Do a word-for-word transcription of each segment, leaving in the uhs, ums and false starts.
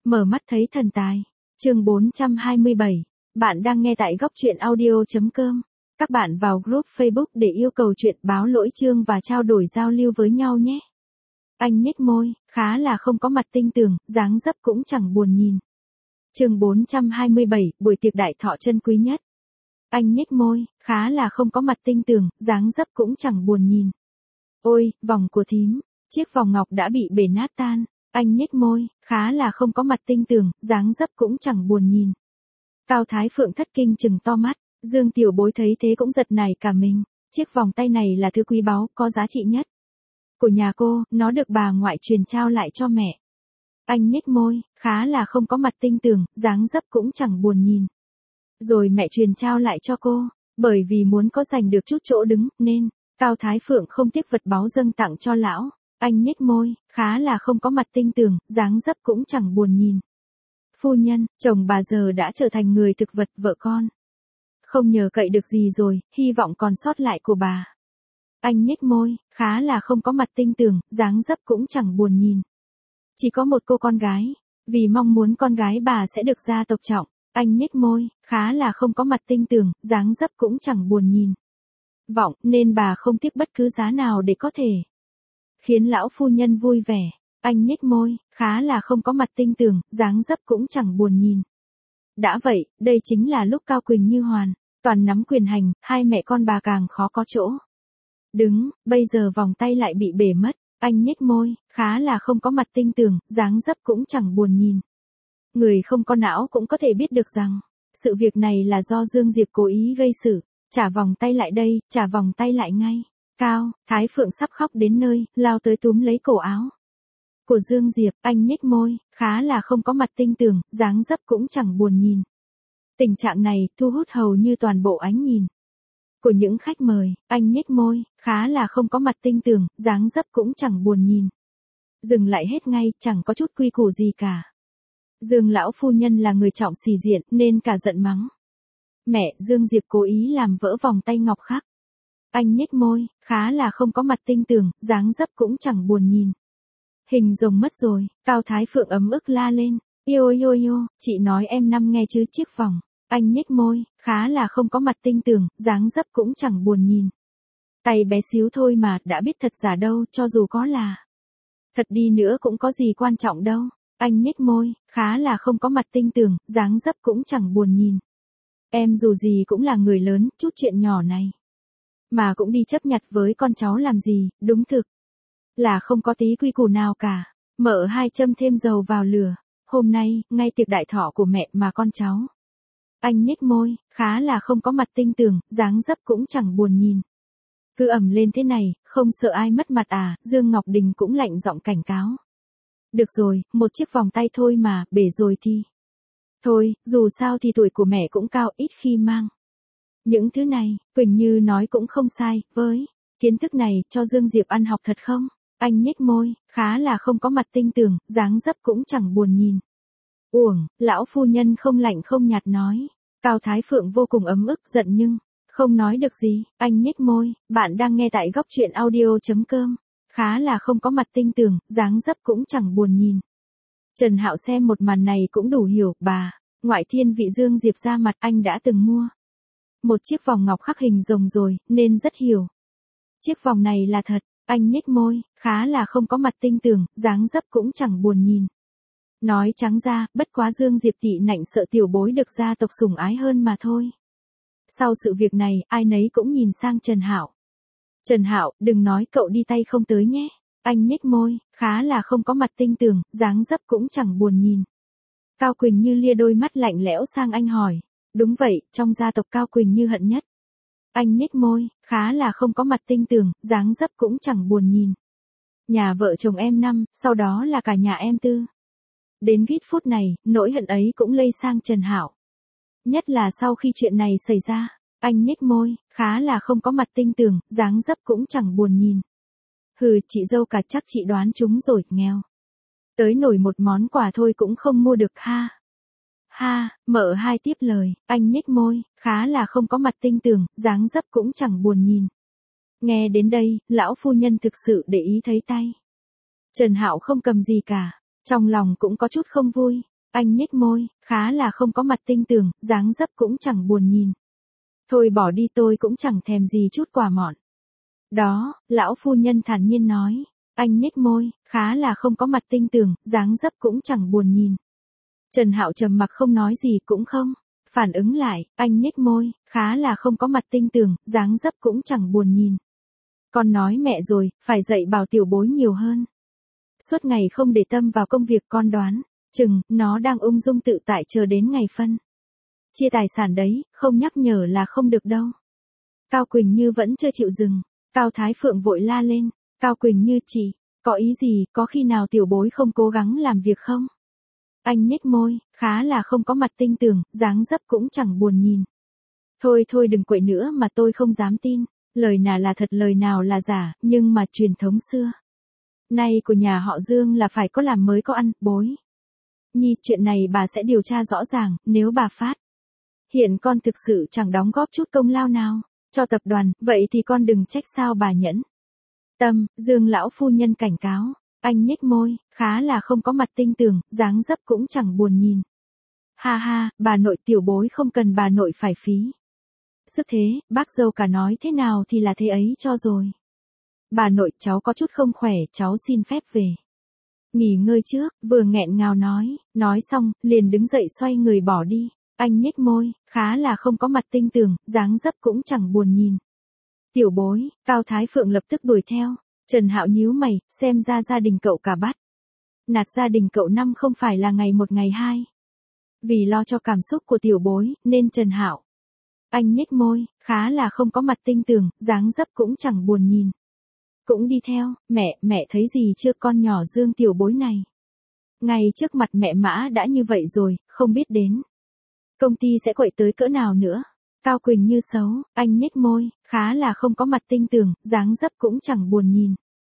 Mở mắt thấy thần tài. Chương bốn trăm hai mươi bảy. Bạn đang nghe tại góc truyện audio chấm com. Các bạn vào group Facebook để yêu cầu chuyện báo lỗi chương và trao đổi giao lưu với nhau nhé. Anh nhếch môi, khá là không có mặt tinh tường, dáng dấp cũng chẳng buồn nhìn. Chương bốn trăm hai mươi bảy, buổi tiệc đại thọ chân quý nhất. Anh nhếch môi, khá là không có mặt tinh tường, dáng dấp cũng chẳng buồn nhìn. Ôi, vòng của thím, chiếc vòng ngọc đã bị bể nát tan. Anh nhếch môi, khá là không có mặt tinh tường, dáng dấp cũng chẳng buồn nhìn. Cao Thái Phượng thất kinh trừng to mắt, Dương Tiểu Bối thấy thế cũng giật nảy cả mình. Chiếc vòng tay này là thứ quý báu, có giá trị nhất của nhà cô, nó được bà ngoại truyền trao lại cho mẹ. Anh nhếch môi, khá là không có mặt tinh tường, dáng dấp cũng chẳng buồn nhìn. Rồi mẹ truyền trao lại cho cô, bởi vì muốn có giành được chút chỗ đứng, nên Cao Thái Phượng không tiếc vật báu dâng tặng cho lão. Anh nhếch môi, khá là không có mặt tinh tường, dáng dấp cũng chẳng buồn nhìn. Phu nhân, chồng bà giờ đã trở thành người thực vật vợ con. Không nhờ cậy được gì rồi, hy vọng còn sót lại của bà. Anh nhếch môi, khá là không có mặt tinh tường, dáng dấp cũng chẳng buồn nhìn. Chỉ có một cô con gái, vì mong muốn con gái bà sẽ được gia tộc trọng. Anh nhếch môi, khá là không có mặt tinh tường, dáng dấp cũng chẳng buồn nhìn. Vọng, nên bà không tiếc bất cứ giá nào để có thể khiến lão phu nhân vui vẻ. Anh nhếch môi, khá là không có mặt tinh tường, dáng dấp cũng chẳng buồn nhìn. Đã vậy, đây chính là lúc Cao Quỳnh Như hoàn toàn nắm quyền hành, hai mẹ con bà càng khó có chỗ đứng, bây giờ vòng tay lại bị bể mất. Anh nhếch môi, khá là không có mặt tinh tường, dáng dấp cũng chẳng buồn nhìn. Người không có não cũng có thể biết được rằng, sự việc này là do Dương Diệp cố ý gây sự. Trả vòng tay lại đây, trả vòng tay lại ngay. Cao Thái Phượng sắp khóc đến nơi, lao tới túm lấy cổ áo của Dương Diệp. Anh nhếch môi, khá là không có mặt tinh tường, dáng dấp cũng chẳng buồn nhìn. Tình trạng này thu hút hầu như toàn bộ ánh nhìn của những khách mời. Anh nhếch môi, khá là không có mặt tinh tường, dáng dấp cũng chẳng buồn nhìn. Dừng lại hết ngay, chẳng có chút quy củ gì cả. Dương lão phu nhân là người trọng sĩ diện, nên cả giận mắng. Mẹ, Dương Diệp cố ý làm vỡ vòng tay ngọc khắc. Anh nhếch môi, khá là không có mặt tinh tường, dáng dấp cũng chẳng buồn nhìn. Hình rồng mất rồi, Cao Thái Phượng ấm ức la lên. Yêu yêu yêu, chị nói em năm nghe chứ chiếc vòng. Anh nhếch môi, khá là không có mặt tinh tường, dáng dấp cũng chẳng buồn nhìn. Tay bé xíu thôi mà, đã biết thật giả đâu, cho dù có là thật đi nữa cũng có gì quan trọng đâu. Anh nhếch môi, khá là không có mặt tinh tường, dáng dấp cũng chẳng buồn nhìn. Em dù gì cũng là người lớn, chút chuyện nhỏ này mà cũng đi chấp nhặt với con cháu làm gì, đúng thực là không có tí quy củ nào cả. Mở hai châm thêm dầu vào lửa. Hôm nay, ngay tiệc đại thọ của mẹ mà con cháu. Anh nhếch môi, khá là không có mặt tinh tường, dáng dấp cũng chẳng buồn nhìn. Cứ ẩm lên thế này, không sợ ai mất mặt à? Dương Ngọc Đình cũng lạnh giọng cảnh cáo. Được rồi, một chiếc vòng tay thôi mà, bể rồi thì thôi, dù sao thì tuổi của mẹ cũng cao, ít khi mang những thứ này. Quỳnh Như nói cũng không sai, với kiến thức này, cho Dương Diệp ăn học thật không? Anh nhếch môi, khá là không có mặt tinh tường, dáng dấp cũng chẳng buồn nhìn. Uổng, lão phu nhân không lạnh không nhạt nói. Cao Thái Phượng vô cùng ấm ức giận nhưng không nói được gì. Anh nhếch môi, bạn đang nghe tại góc truyện audio chấm com. Khá là không có mặt tinh tường, dáng dấp cũng chẳng buồn nhìn. Trần Hạo xem một màn này cũng đủ hiểu, bà ngoại thiên vị Dương Diệp ra mặt, anh đã từng mua một chiếc vòng ngọc khắc hình rồng rồi, nên rất hiểu. Chiếc vòng này là thật. Anh nhếch môi, khá là không có mặt tinh tường, dáng dấp cũng chẳng buồn nhìn. Nói trắng ra, bất quá Dương Diệp tị nạnh sợ tiểu bối được gia tộc sủng ái hơn mà thôi. Sau sự việc này, ai nấy cũng nhìn sang Trần Hạo. Trần Hạo, đừng nói cậu đi tay không tới nhé. Anh nhếch môi, khá là không có mặt tinh tường, dáng dấp cũng chẳng buồn nhìn. Cao Quỳnh Như lia đôi mắt lạnh lẽo sang anh hỏi. Đúng vậy, trong gia tộc Cao Quỳnh Như hận nhất. Anh nhếch môi, khá là không có mặt tinh tường, dáng dấp cũng chẳng buồn nhìn. Nhà vợ chồng em năm, sau đó là cả nhà em tư. Đến gít phút này, nỗi hận ấy cũng lây sang Trần Hạo. Nhất là sau khi chuyện này xảy ra, anh nhếch môi, khá là không có mặt tinh tường, dáng dấp cũng chẳng buồn nhìn. Hừ, chị dâu cả chắc chị đoán chúng rồi, nghèo. Tới nổi một món quà thôi cũng không mua được ha. Ha, Mợ Hai tiếp lời, anh nhếch môi, khá là không có mặt tinh tường, dáng dấp cũng chẳng buồn nhìn. Nghe đến đây, lão phu nhân thực sự để ý thấy tay Trần Hạo không cầm gì cả, trong lòng cũng có chút không vui. Anh nhếch môi, khá là không có mặt tinh tường, dáng dấp cũng chẳng buồn nhìn. Thôi bỏ đi, tôi cũng chẳng thèm gì chút quà mọn. Đó, lão phu nhân thản nhiên nói. Anh nhếch môi, khá là không có mặt tinh tường, dáng dấp cũng chẳng buồn nhìn. Trần Hạo trầm mặc không nói gì cũng không phản ứng lại, anh nhếch môi, khá là không có mặt tinh tường, dáng dấp cũng chẳng buồn nhìn. Con nói mẹ rồi, phải dạy bảo tiểu bối nhiều hơn. Suốt ngày không để tâm vào công việc, con đoán, chừng, nó đang ung dung tự tại chờ đến ngày phân chia tài sản đấy, không nhắc nhở là không được đâu. Cao Quỳnh Như vẫn chưa chịu dừng, Cao Thái Phượng vội la lên, Cao Quỳnh Như chị, có ý gì, có khi nào tiểu bối không cố gắng làm việc không? Anh nhếch môi, khá là không có mặt tinh tường, dáng dấp cũng chẳng buồn nhìn. Thôi thôi đừng quậy nữa mà tôi không dám tin, lời nào là thật lời nào là giả, nhưng mà truyền thống xưa nay của nhà họ Dương là phải có làm mới có ăn, bối. Nhi, chuyện này bà sẽ điều tra rõ ràng, nếu bà phát hiện con thực sự chẳng đóng góp chút công lao nào cho tập đoàn, vậy thì con đừng trách sao bà nhẫn tâm. Dương lão phu nhân cảnh cáo. Anh nhếch môi, khá là không có mặt tinh tường, dáng dấp cũng chẳng buồn nhìn. Ha ha, bà nội, tiểu bối không cần bà nội phải phí sức thế, bác dâu cả nói thế nào thì là thế ấy cho rồi. Bà nội, cháu có chút không khỏe, cháu xin phép về nghỉ ngơi trước, vừa nghẹn ngào nói, nói xong, liền đứng dậy xoay người bỏ đi. Anh nhếch môi, khá là không có mặt tinh tường, dáng dấp cũng chẳng buồn nhìn. Tiểu bối, Cao Thái Phượng lập tức đuổi theo. Trần Hạo nhíu mày, xem ra gia đình cậu cả bắt nạt gia đình cậu năm không phải là ngày một ngày hai. Vì lo cho cảm xúc của tiểu bối, nên Trần Hạo. Anh nhếch môi, khá là không có mặt tinh tường, dáng dấp cũng chẳng buồn nhìn. Cũng đi theo, mẹ, mẹ thấy gì chưa, con nhỏ Dương tiểu bối này. Ngay trước mặt mẹ Mã đã như vậy rồi, không biết đến công ty sẽ quậy tới cỡ nào nữa. Cao Quỳnh Như xấu, anh nhếch môi, khá là không có mặt tinh tường, dáng dấp cũng chẳng buồn nhìn.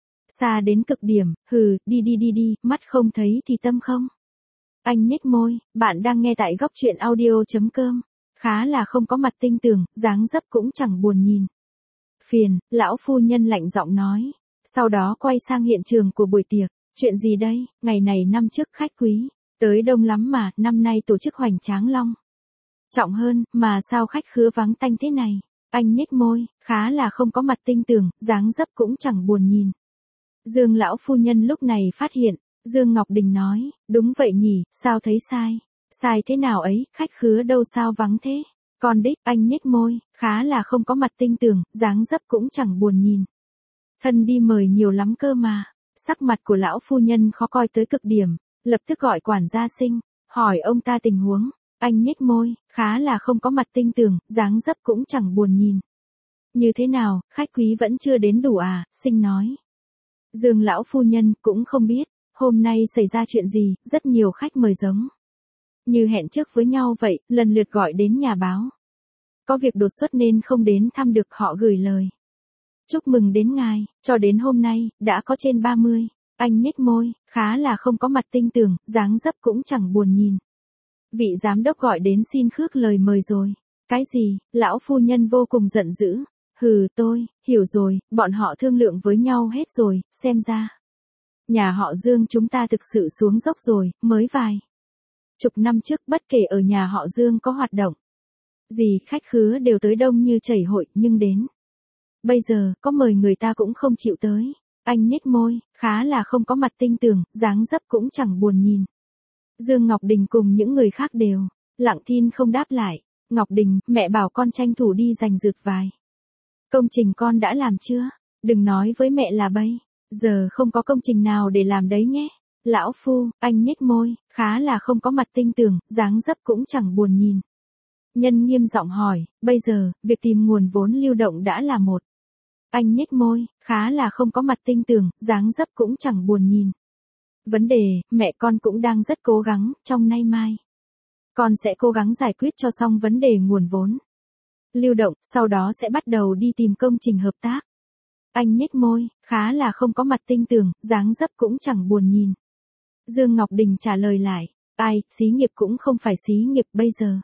Xa đến cực điểm, hừ, đi đi đi đi, mắt không thấy thì tâm không. Anh nhếch môi, bạn đang nghe tại góc truyện audio.com. Khá là không có mặt tinh tường, dáng dấp cũng chẳng buồn nhìn. Phiền, lão phu nhân lạnh giọng nói. Sau đó quay sang hiện trường của buổi tiệc. Chuyện gì đây, ngày này năm trước khách quý tới đông lắm mà, năm nay tổ chức hoành tráng long trọng hơn, mà sao khách khứa vắng tanh thế này? Anh nhếch môi, khá là không có mặt tinh tường, dáng dấp cũng chẳng buồn nhìn. Dương lão phu nhân lúc này phát hiện, Dương Ngọc Đình nói, đúng vậy nhỉ, sao thấy sai? Sai thế nào ấy, khách khứa đâu sao vắng thế? Con đích, anh nhếch môi, khá là không có mặt tinh tường, dáng dấp cũng chẳng buồn nhìn. Thân đi mời nhiều lắm cơ mà. Sắc mặt của lão phu nhân khó coi tới cực điểm, lập tức gọi quản gia Sinh, hỏi ông ta tình huống. Anh nhếch môi, khá là không có mặt tinh tường, dáng dấp cũng chẳng buồn nhìn. Như thế nào, khách quý vẫn chưa đến đủ à, Sinh nói. Dương lão phu nhân cũng không biết, hôm nay xảy ra chuyện gì, rất nhiều khách mời giống như hẹn trước với nhau vậy, lần lượt gọi đến nhà báo. Có việc đột xuất nên không đến thăm được, họ gửi lời chúc mừng đến ngài, cho đến hôm nay, đã có trên ba mươi. Anh nhếch môi, khá là không có mặt tinh tường, dáng dấp cũng chẳng buồn nhìn. Vị giám đốc gọi đến xin khước lời mời rồi. Cái gì, lão phu nhân vô cùng giận dữ. Hừ, tôi, hiểu rồi, bọn họ thương lượng với nhau hết rồi, xem ra. Nhà họ Dương chúng ta thực sự xuống dốc rồi, mới vài chục năm trước bất kể ở nhà họ Dương có hoạt động gì, khách khứa đều tới đông như chảy hội, nhưng đến bây giờ, có mời người ta cũng không chịu tới. Anh nhếch môi, khá là không có mặt tinh tường, dáng dấp cũng chẳng buồn nhìn. Dương Ngọc Đình cùng những người khác đều lặng thinh không đáp lại. Ngọc Đình, mẹ bảo con tranh thủ đi giành giật vài công trình, con đã làm chưa? Đừng nói với mẹ là bây giờ không có công trình nào để làm đấy nhé. Lão phu, anh nhếch môi, khá là không có mặt tinh tường, dáng dấp cũng chẳng buồn nhìn. Nhân nghiêm giọng hỏi, bây giờ, việc tìm nguồn vốn lưu động đã là một. Anh nhếch môi, khá là không có mặt tinh tường, dáng dấp cũng chẳng buồn nhìn. Vấn đề, mẹ con cũng đang rất cố gắng, trong nay mai. Con sẽ cố gắng giải quyết cho xong vấn đề nguồn vốn lưu động, sau đó sẽ bắt đầu đi tìm công trình hợp tác. Anh nhếch môi, khá là không có mặt tinh tường, dáng dấp cũng chẳng buồn nhìn. Dương Ngọc Đình trả lời lại, ai, xí nghiệp cũng không phải xí nghiệp bây giờ.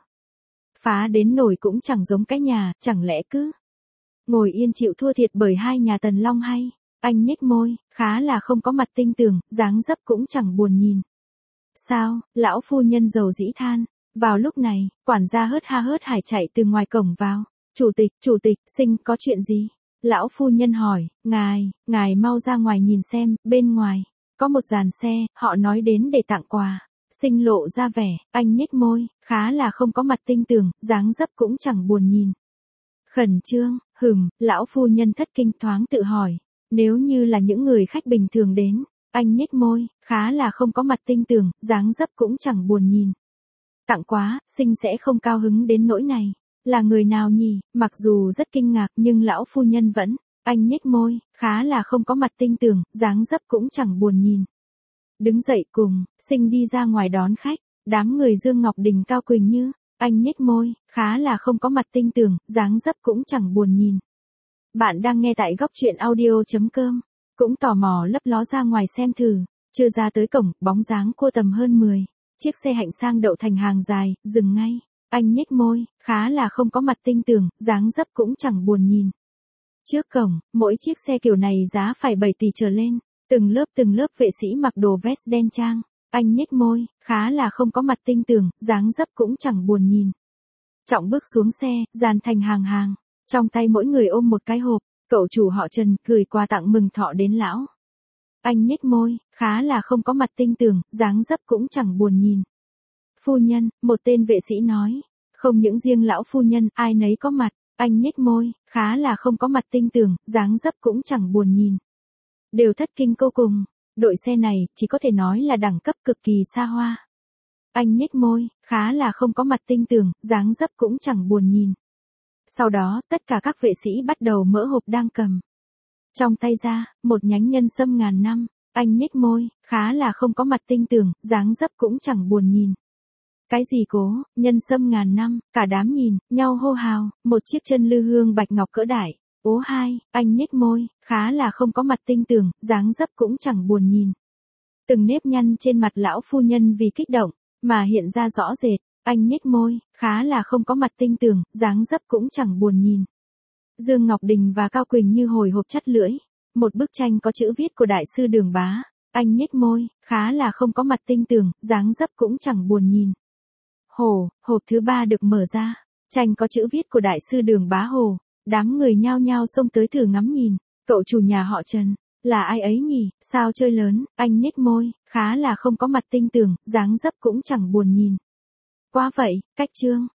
Phá đến nổi cũng chẳng giống cái nhà, chẳng lẽ cứ ngồi yên chịu thua thiệt bởi hai nhà Tần Long hay? Anh nhếch môi, khá là không có mặt tinh tường, dáng dấp cũng chẳng buồn nhìn. Sao, lão phu nhân dầu dĩ than. Vào lúc này, quản gia hớt ha hớt hải chạy từ ngoài cổng vào. Chủ tịch, chủ tịch, Sinh, có chuyện gì? Lão phu nhân hỏi, ngài, ngài mau ra ngoài nhìn xem, bên ngoài. Có một dàn xe, họ nói đến để tặng quà. Sinh lộ ra vẻ, anh nhếch môi, khá là không có mặt tinh tường, dáng dấp cũng chẳng buồn nhìn. Khẩn trương, hừm, lão phu nhân thất kinh thoáng tự hỏi. Nếu như là những người khách bình thường đến, anh nhếch môi, khá là không có mặt tinh tường, dáng dấp cũng chẳng buồn nhìn. Tặng quá, Sinh sẽ không cao hứng đến nỗi này. Là người nào nhỉ? Mặc dù rất kinh ngạc nhưng lão phu nhân vẫn, anh nhếch môi, khá là không có mặt tinh tường, dáng dấp cũng chẳng buồn nhìn. Đứng dậy cùng, Sinh đi ra ngoài đón khách, đám người Dương Ngọc Đình Cao Quỳnh Như, anh nhếch môi, khá là không có mặt tinh tường, dáng dấp cũng chẳng buồn nhìn. Bạn đang nghe tại góc truyện audio.com, cũng tò mò lấp ló ra ngoài xem thử, chưa ra tới cổng, bóng dáng cô tầm hơn mười, chiếc xe hạnh sang đậu thành hàng dài, dừng ngay, anh nhếch môi, khá là không có mặt tinh tường, dáng dấp cũng chẳng buồn nhìn. Trước cổng, mỗi chiếc xe kiểu này giá phải bảy tỷ trở lên, từng lớp từng lớp vệ sĩ mặc đồ vest đen trang, anh nhếch môi, khá là không có mặt tinh tường, dáng dấp cũng chẳng buồn nhìn. Trọng bước xuống xe, dàn thành hàng hàng, trong tay mỗi người ôm một cái hộp, cậu chủ họ Trần gửi quà tặng mừng thọ đến lão. Anh nhếch môi, khá là không có mặt tinh tường, dáng dấp cũng chẳng buồn nhìn. Phu nhân, một tên vệ sĩ nói, không những riêng lão phu nhân, ai nấy có mặt, anh nhếch môi, khá là không có mặt tinh tường, dáng dấp cũng chẳng buồn nhìn. Đều thất kinh vô cùng, đội xe này chỉ có thể nói là đẳng cấp cực kỳ xa hoa. Anh nhếch môi, khá là không có mặt tinh tường, dáng dấp cũng chẳng buồn nhìn. Sau đó, tất cả các vệ sĩ bắt đầu mở hộp đang cầm trong tay ra, một nhánh nhân sâm ngàn năm, anh nhếch môi, khá là không có mặt tinh tường, dáng dấp cũng chẳng buồn nhìn. Cái gì cố, nhân sâm ngàn năm, cả đám nhìn, nhau hô hào, một chiếc chân lư hương bạch ngọc cỡ đại. Ố hai, anh nhếch môi, khá là không có mặt tinh tường, dáng dấp cũng chẳng buồn nhìn. Từng nếp nhăn trên mặt lão phu nhân vì kích động, mà hiện ra rõ rệt, anh nhếch môi, khá là không có mặt tinh tường, dáng dấp cũng chẳng buồn nhìn. Dương Ngọc Đình và Cao Quỳnh Như hồi hộp chắt lưỡi, một bức tranh có chữ viết của đại sư Đường Bá, anh nhếch môi, khá là không có mặt tinh tường, dáng dấp cũng chẳng buồn nhìn. Hồ, hộp thứ ba được mở ra, tranh có chữ viết của đại sư Đường Bá Hồ, đám người nhao nhao xông tới thử ngắm nhìn, cậu chủ nhà họ Trần, là ai ấy nhỉ, sao chơi lớn, anh nhếch môi, khá là không có mặt tinh tường, dáng dấp cũng chẳng buồn nhìn. Qua vậy, cách chương.